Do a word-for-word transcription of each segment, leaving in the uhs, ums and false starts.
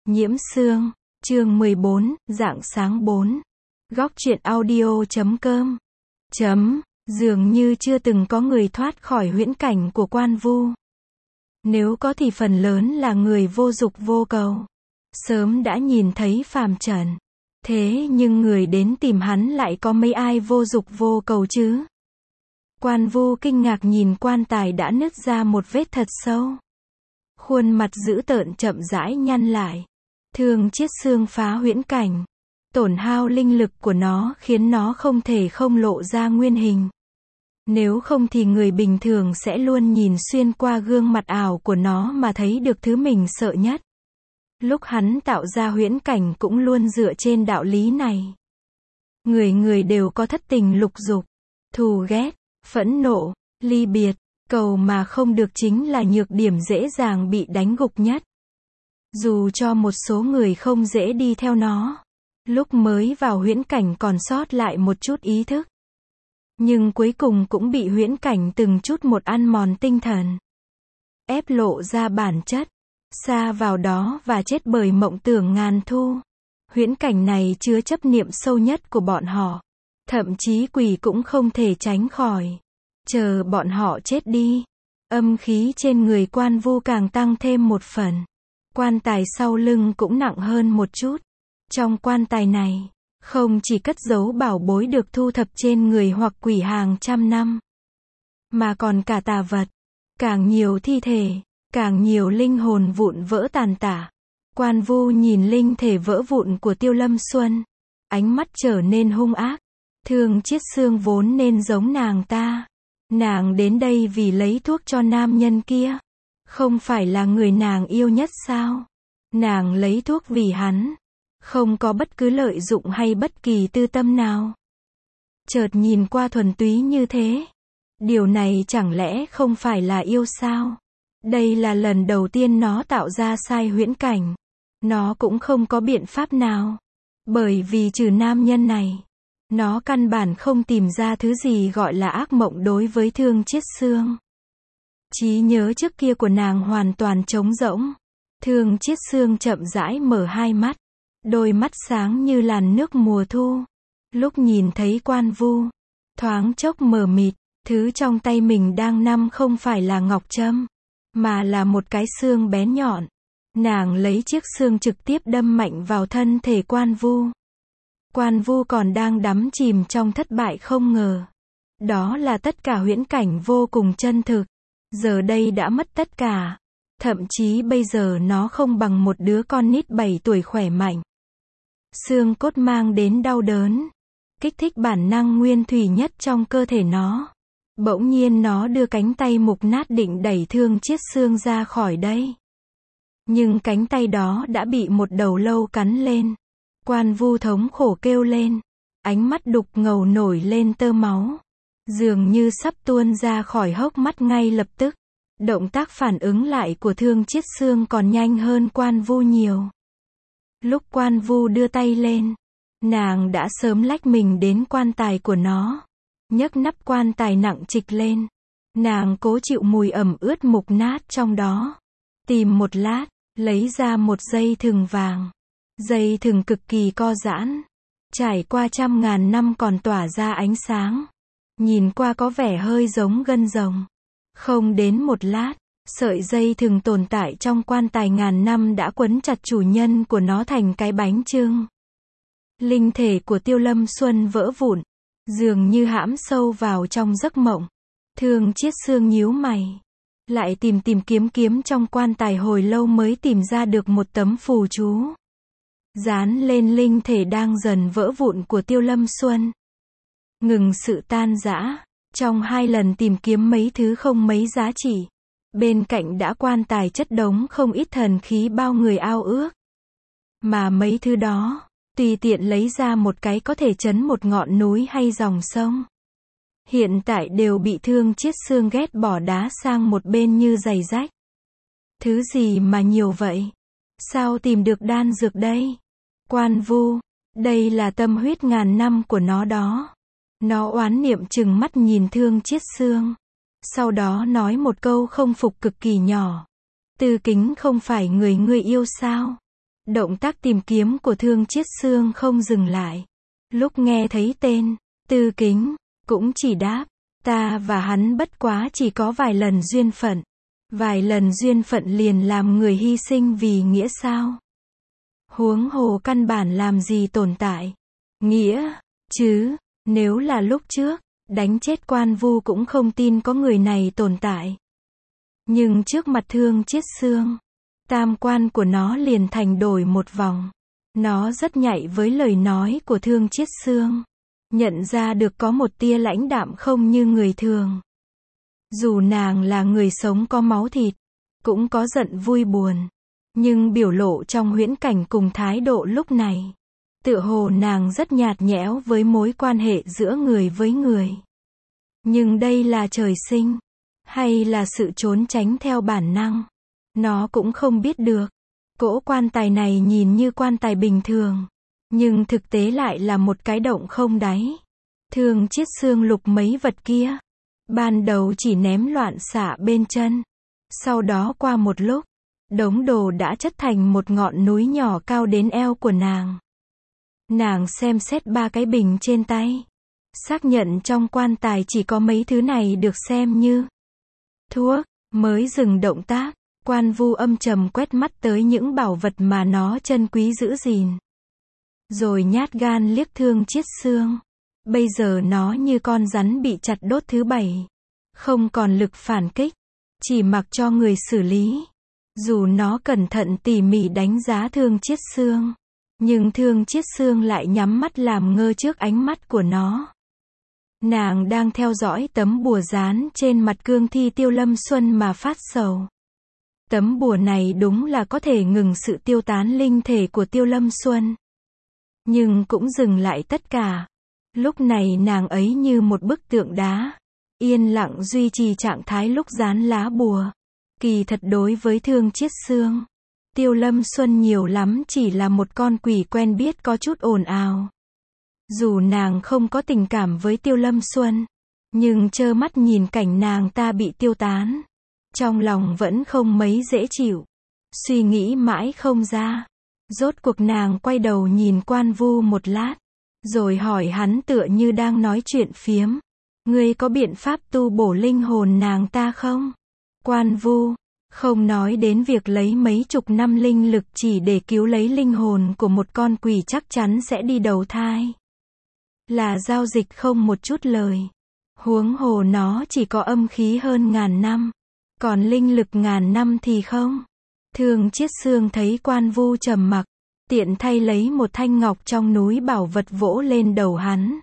Nhiễm Sương, chương mười bốn, rạng sáng bốn. Góc truyện audio chấm com. Chấm, dường như chưa từng có người thoát khỏi huyễn cảnh của Quan Vu. Nếu có thì phần lớn là người vô dục vô cầu. Sớm đã nhìn thấy phàm trần. Thế nhưng người đến tìm hắn lại có mấy ai vô dục vô cầu chứ? Quan Vu kinh ngạc nhìn quan tài đã nứt ra một vết thật sâu. Khuôn mặt dữ tợn chậm rãi nhăn lại. Thương chiết xương phá huyễn cảnh. Tổn hao linh lực của nó khiến nó không thể không lộ ra nguyên hình. Nếu không thì người bình thường sẽ luôn nhìn xuyên qua gương mặt ảo của nó mà thấy được thứ mình sợ nhất. Lúc hắn tạo ra huyễn cảnh cũng luôn dựa trên đạo lý này. Người người đều có thất tình lục dục, thù ghét, phẫn nộ, ly biệt, cầu mà không được chính là nhược điểm dễ dàng bị đánh gục nhất. Dù cho một số người không dễ đi theo nó, lúc mới vào huyễn cảnh còn sót lại một chút ý thức. Nhưng cuối cùng cũng bị huyễn cảnh từng chút một ăn mòn tinh thần. Ép lộ ra bản chất, sa vào đó và chết bởi mộng tưởng ngàn thu. Huyễn cảnh này chứa chấp niệm sâu nhất của bọn họ. Thậm chí quỷ cũng không thể tránh khỏi. Chờ bọn họ chết đi, âm khí trên người Quan Vu càng tăng thêm một phần. Quan tài sau lưng cũng nặng hơn một chút. Trong quan tài này, không chỉ cất giấu bảo bối được thu thập trên người hoặc quỷ hàng trăm năm, mà còn cả tà vật, càng nhiều thi thể, càng nhiều linh hồn vụn vỡ tàn tả. Quan Vu nhìn linh thể vỡ vụn của Tiêu Lâm Xuân, ánh mắt trở nên hung ác. Thương chiết xương vốn nên giống nàng ta. Nàng đến đây vì lấy thuốc cho nam nhân kia. Không phải là người nàng yêu nhất sao? Nàng lấy thuốc vì hắn. Không có bất cứ lợi dụng hay bất kỳ tư tâm nào. Chợt nhìn qua thuần túy như thế. Điều này chẳng lẽ không phải là yêu sao? Đây là lần đầu tiên nó tạo ra sai huyễn cảnh. Nó cũng không có biện pháp nào. Bởi vì trừ nam nhân này, nó căn bản không tìm ra thứ gì gọi là ác mộng đối với Thương chiết xương. Trí nhớ trước kia của nàng hoàn toàn trống rỗng. Thương chiết xương chậm rãi mở hai mắt. Đôi mắt sáng như làn nước mùa thu. Lúc nhìn thấy Quan Vu, thoáng chốc mờ mịt. Thứ trong tay mình đang nắm không phải là ngọc trâm, mà là một cái xương bén nhọn. Nàng lấy chiếc xương trực tiếp đâm mạnh vào thân thể Quan Vu. Quan Vu còn đang đắm chìm trong thất bại không ngờ. Đó là tất cả huyễn cảnh vô cùng chân thực. Giờ đây đã mất tất cả. Thậm chí bây giờ nó không bằng một đứa con nít bảy tuổi khỏe mạnh. Xương cốt mang đến đau đớn, kích thích bản năng nguyên thủy nhất trong cơ thể nó. Bỗng nhiên nó đưa cánh tay mục nát định đẩy Thương chiết xương ra khỏi đây. Nhưng cánh tay đó đã bị một đầu lâu cắn lên. Quan Vu thống khổ kêu lên. Ánh mắt đục ngầu nổi lên tơ máu. Dường như sắp tuôn ra khỏi hốc mắt ngay lập tức. Động tác phản ứng lại của Thương chiết xương còn nhanh hơn Quan Vu nhiều. Lúc Quan Vu đưa tay lên, nàng đã sớm lách mình đến quan tài của nó. Nhấc nắp quan tài nặng trịch lên. Nàng cố chịu mùi ẩm ướt mục nát trong đó. Tìm một lát, lấy ra một dây thừng vàng. Dây thừng cực kỳ co giãn. Trải qua trăm ngàn năm còn tỏa ra ánh sáng. Nhìn qua có vẻ hơi giống gân rồng. Không đến một lát, sợi dây thừng tồn tại trong quan tài ngàn năm đã quấn chặt chủ nhân của nó thành cái bánh chưng. Linh thể của Tiêu Lâm Xuân vỡ vụn. Dường như hãm sâu vào trong giấc mộng. Thương chiết xương nhíu mày. Lại tìm tìm kiếm kiếm trong quan tài hồi lâu mới tìm ra được một tấm phù chú. Dán lên linh thể đang dần vỡ vụn của Tiêu Lâm Xuân. Ngừng sự tan rã. Trong hai lần tìm kiếm mấy thứ không mấy giá trị. Bên cạnh đã quan tài chất đống không ít thần khí bao người ao ước. Mà mấy thứ đó, tùy tiện lấy ra một cái có thể chấn một ngọn núi hay dòng sông. Hiện tại đều bị Thương chiết xương ghét bỏ đá sang một bên như giày rách. Thứ gì mà nhiều vậy? Sao tìm được đan dược đây? Quan Vu, đây là tâm huyết ngàn năm của nó đó. Nó oán niệm trừng mắt nhìn Thương chiết xương. Sau đó nói một câu không phục cực kỳ nhỏ. Tư Kính không phải người ngươi yêu sao? Động tác tìm kiếm của Thương Chiết Xương không dừng lại. Lúc nghe thấy tên Tư Kính, cũng chỉ đáp, ta và hắn bất quá chỉ có vài lần duyên phận. Vài lần duyên phận liền làm người hy sinh vì nghĩa sao? Huống hồ căn bản làm gì tồn tại nghĩa, chứ, nếu là lúc trước, đánh chết Quan Vu cũng không tin có người này tồn tại. Nhưng trước mặt Thương Chiết Xương, tam quan của nó liền thành đổi một vòng. Nó rất nhạy với lời nói của Thương Chiết Xương, nhận ra được có một tia lãnh đạm không như người thường. Dù nàng là người sống có máu thịt, cũng có giận vui buồn, nhưng biểu lộ trong huyễn cảnh cùng thái độ lúc này, tựa hồ nàng rất nhạt nhẽo với mối quan hệ giữa người với người. Nhưng đây là trời sinh, hay là sự trốn tránh theo bản năng? Nó cũng không biết được. Cỗ quan tài này nhìn như quan tài bình thường, nhưng thực tế lại là một cái động không đáy. Thương Chiết Xương lục mấy vật kia. Ban đầu chỉ ném loạn xạ bên chân. Sau đó qua một lúc, đống đồ đã chất thành một ngọn núi nhỏ cao đến eo của nàng. Nàng xem xét ba cái bình trên tay. Xác nhận trong quan tài chỉ có mấy thứ này được xem như thuốc, mới dừng động tác. Quan Vu âm trầm quét mắt tới những bảo vật mà nó trân quý giữ gìn. Rồi nhát gan liếc Thương Chiết Xương. Bây giờ nó như con rắn bị chặt đốt thứ bảy. Không còn lực phản kích. Chỉ mặc cho người xử lý. Dù nó cẩn thận tỉ mỉ đánh giá Thương Chiết Xương, nhưng Thương Chiết Xương lại nhắm mắt làm ngơ trước ánh mắt của nó. Nàng đang theo dõi tấm bùa dán trên mặt cương thi Tiêu Lâm Xuân mà phát sầu. Tấm bùa này đúng là có thể ngừng sự tiêu tán linh thể của Tiêu Lâm Xuân. Nhưng cũng dừng lại tất cả. Lúc này nàng ấy như một bức tượng đá, yên lặng duy trì trạng thái lúc dán lá bùa. Kỳ thật đối với Thương Chiết Xương, Tiêu Lâm Xuân nhiều lắm chỉ là một con quỷ quen biết có chút ồn ào. Dù nàng không có tình cảm với Tiêu Lâm Xuân, nhưng trơ mắt nhìn cảnh nàng ta bị tiêu tán, trong lòng vẫn không mấy dễ chịu. Suy nghĩ mãi không ra. Rốt cuộc nàng quay đầu nhìn Quan Vu một lát, rồi hỏi hắn tựa như đang nói chuyện phiếm. Ngươi có biện pháp tu bổ linh hồn nàng ta không? Quan Vu, không nói đến việc lấy mấy chục năm linh lực chỉ để cứu lấy linh hồn của một con quỷ chắc chắn sẽ đi đầu thai. Là giao dịch không một chút lời. Huống hồ nó chỉ có âm khí hơn ngàn năm. Còn linh lực ngàn năm thì không. Thương Chiết Xương thấy Quan Vu trầm mặc, tiện thay lấy một thanh ngọc trong núi bảo vật vỗ lên đầu hắn.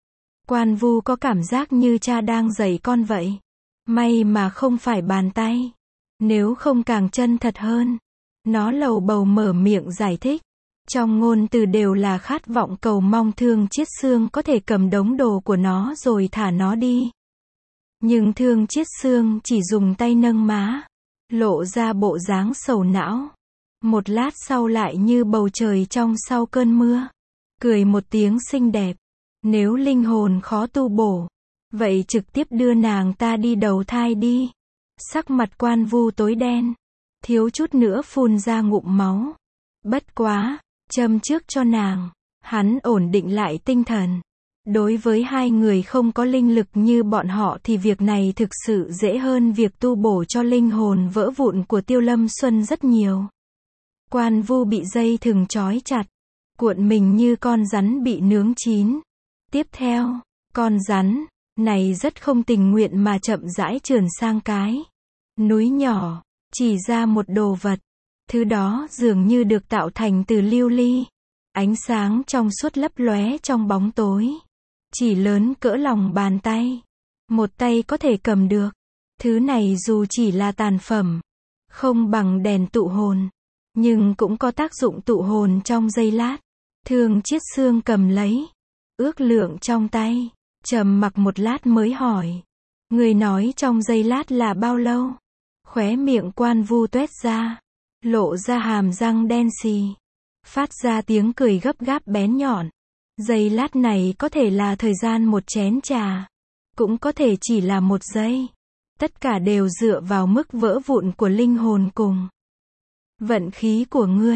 Quan Vu có cảm giác như cha đang dạy con vậy. May mà không phải bàn tay. Nếu không càng chân thật hơn. Nó lầu bầu mở miệng giải thích. Trong ngôn từ đều là khát vọng cầu mong Thương Chiết Xương có thể cầm đống đồ của nó rồi thả nó đi. Nhưng Thương Chiết Xương chỉ dùng tay nâng má, lộ ra bộ dáng sầu não. Một lát sau lại như bầu trời trong sau cơn mưa. Cười một tiếng xinh đẹp. Nếu linh hồn khó tu bổ, vậy trực tiếp đưa nàng ta đi đầu thai đi. Sắc mặt Quan Vu tối đen, thiếu chút nữa phun ra ngụm máu. Bất quá, châm trước cho nàng, hắn ổn định lại tinh thần. Đối với hai người không có linh lực như bọn họ thì việc này thực sự dễ hơn việc tu bổ cho linh hồn vỡ vụn của Tiêu Lâm Xuân rất nhiều. Quan Vu bị dây thừng trói chặt, cuộn mình như con rắn bị nướng chín. Tiếp theo, con rắn này rất không tình nguyện mà chậm rãi trườn sang cái núi nhỏ, chỉ ra một đồ vật. Thứ đó dường như được tạo thành từ lưu ly. Ánh sáng trong suốt lấp lóe trong bóng tối. Chỉ lớn cỡ lòng bàn tay. Một tay có thể cầm được. Thứ này dù chỉ là tàn phẩm, không bằng đèn tụ hồn, nhưng cũng có tác dụng tụ hồn trong giây lát. Thương Chiết Xương cầm lấy, ước lượng trong tay, trầm mặc một lát mới hỏi. Người nói trong giây lát là bao lâu? Khóe miệng Quan Vu tuét ra, lộ ra hàm răng đen xì, phát ra tiếng cười gấp gáp bén nhọn. Giây lát này có thể là thời gian một chén trà, cũng có thể chỉ là một giây. Tất cả đều dựa vào mức vỡ vụn của linh hồn cùng vận khí của ngươi.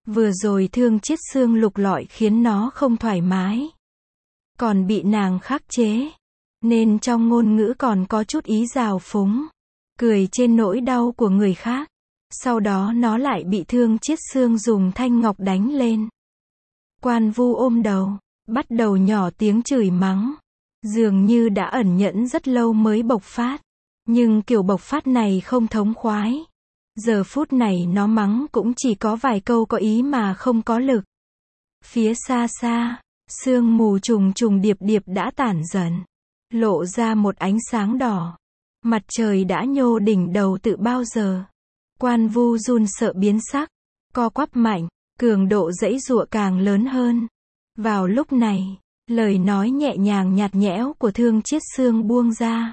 Vừa rồi Thương Chiết Xương lục lọi khiến nó không thoải mái. Còn bị nàng khắc chế. Nên trong ngôn ngữ còn có chút ý giào phúng. Cười trên nỗi đau của người khác. Sau đó nó lại bị Thương Chiết Xương dùng thanh ngọc đánh lên. Quan Vu ôm đầu, bắt đầu nhỏ tiếng chửi mắng. Dường như đã ẩn nhẫn rất lâu mới bộc phát. Nhưng kiểu bộc phát này không thống khoái. Giờ phút này nó mắng cũng chỉ có vài câu có ý mà không có lực. Phía xa xa, sương mù trùng trùng điệp điệp đã tản dần. Lộ ra một ánh sáng đỏ. Mặt trời đã nhô đỉnh đầu từ bao giờ. Quan Vu run sợ biến sắc. Co quắp mạnh, cường độ giãy giụa càng lớn hơn. Vào lúc này, lời nói nhẹ nhàng nhạt nhẽo của Thương Chiết Xương buông ra.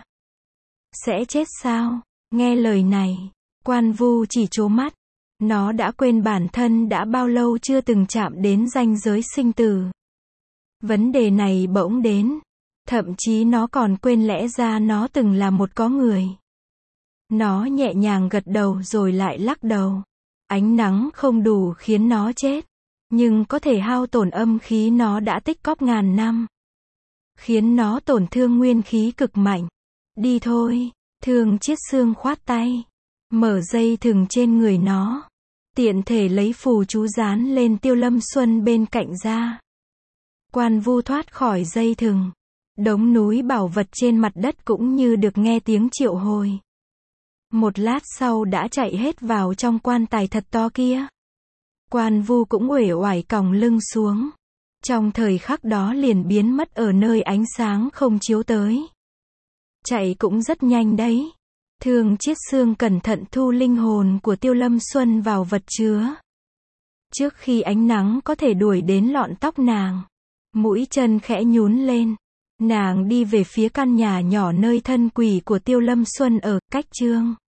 Sẽ chết sao? Nghe lời này, Quan Vu chỉ trố mắt. Nó đã quên bản thân đã bao lâu chưa từng chạm đến ranh giới sinh tử. Vấn đề này bỗng đến. Thậm chí nó còn quên lẽ ra nó từng là một có người. Nó nhẹ nhàng gật đầu rồi lại lắc đầu. Ánh nắng không đủ khiến nó chết. Nhưng có thể hao tổn âm khí nó đã tích cóp ngàn năm. Khiến nó tổn thương nguyên khí cực mạnh. Đi thôi, Thương Chiết Xương khoát tay. Mở dây thừng trên người nó. Tiện thể lấy phù chú dán lên Tiêu Lâm Xuân bên cạnh ra. Quan Vu thoát khỏi dây thừng. Đống núi bảo vật trên mặt đất cũng như được nghe tiếng triệu hồi. Một lát sau đã chạy hết vào trong quan tài thật to kia. Quan Vu cũng uể oải còng lưng xuống. Trong thời khắc đó liền biến mất ở nơi ánh sáng không chiếu tới. Chạy cũng rất nhanh đấy. Thương Chiết Xương cẩn thận thu linh hồn của Tiêu Lâm Xuân vào vật chứa. Trước khi ánh nắng có thể đuổi đến lọn tóc nàng. Mũi chân khẽ nhún lên. Nàng đi về phía căn nhà nhỏ nơi thân quỷ của Tiêu Lâm Xuân ở, cách Trương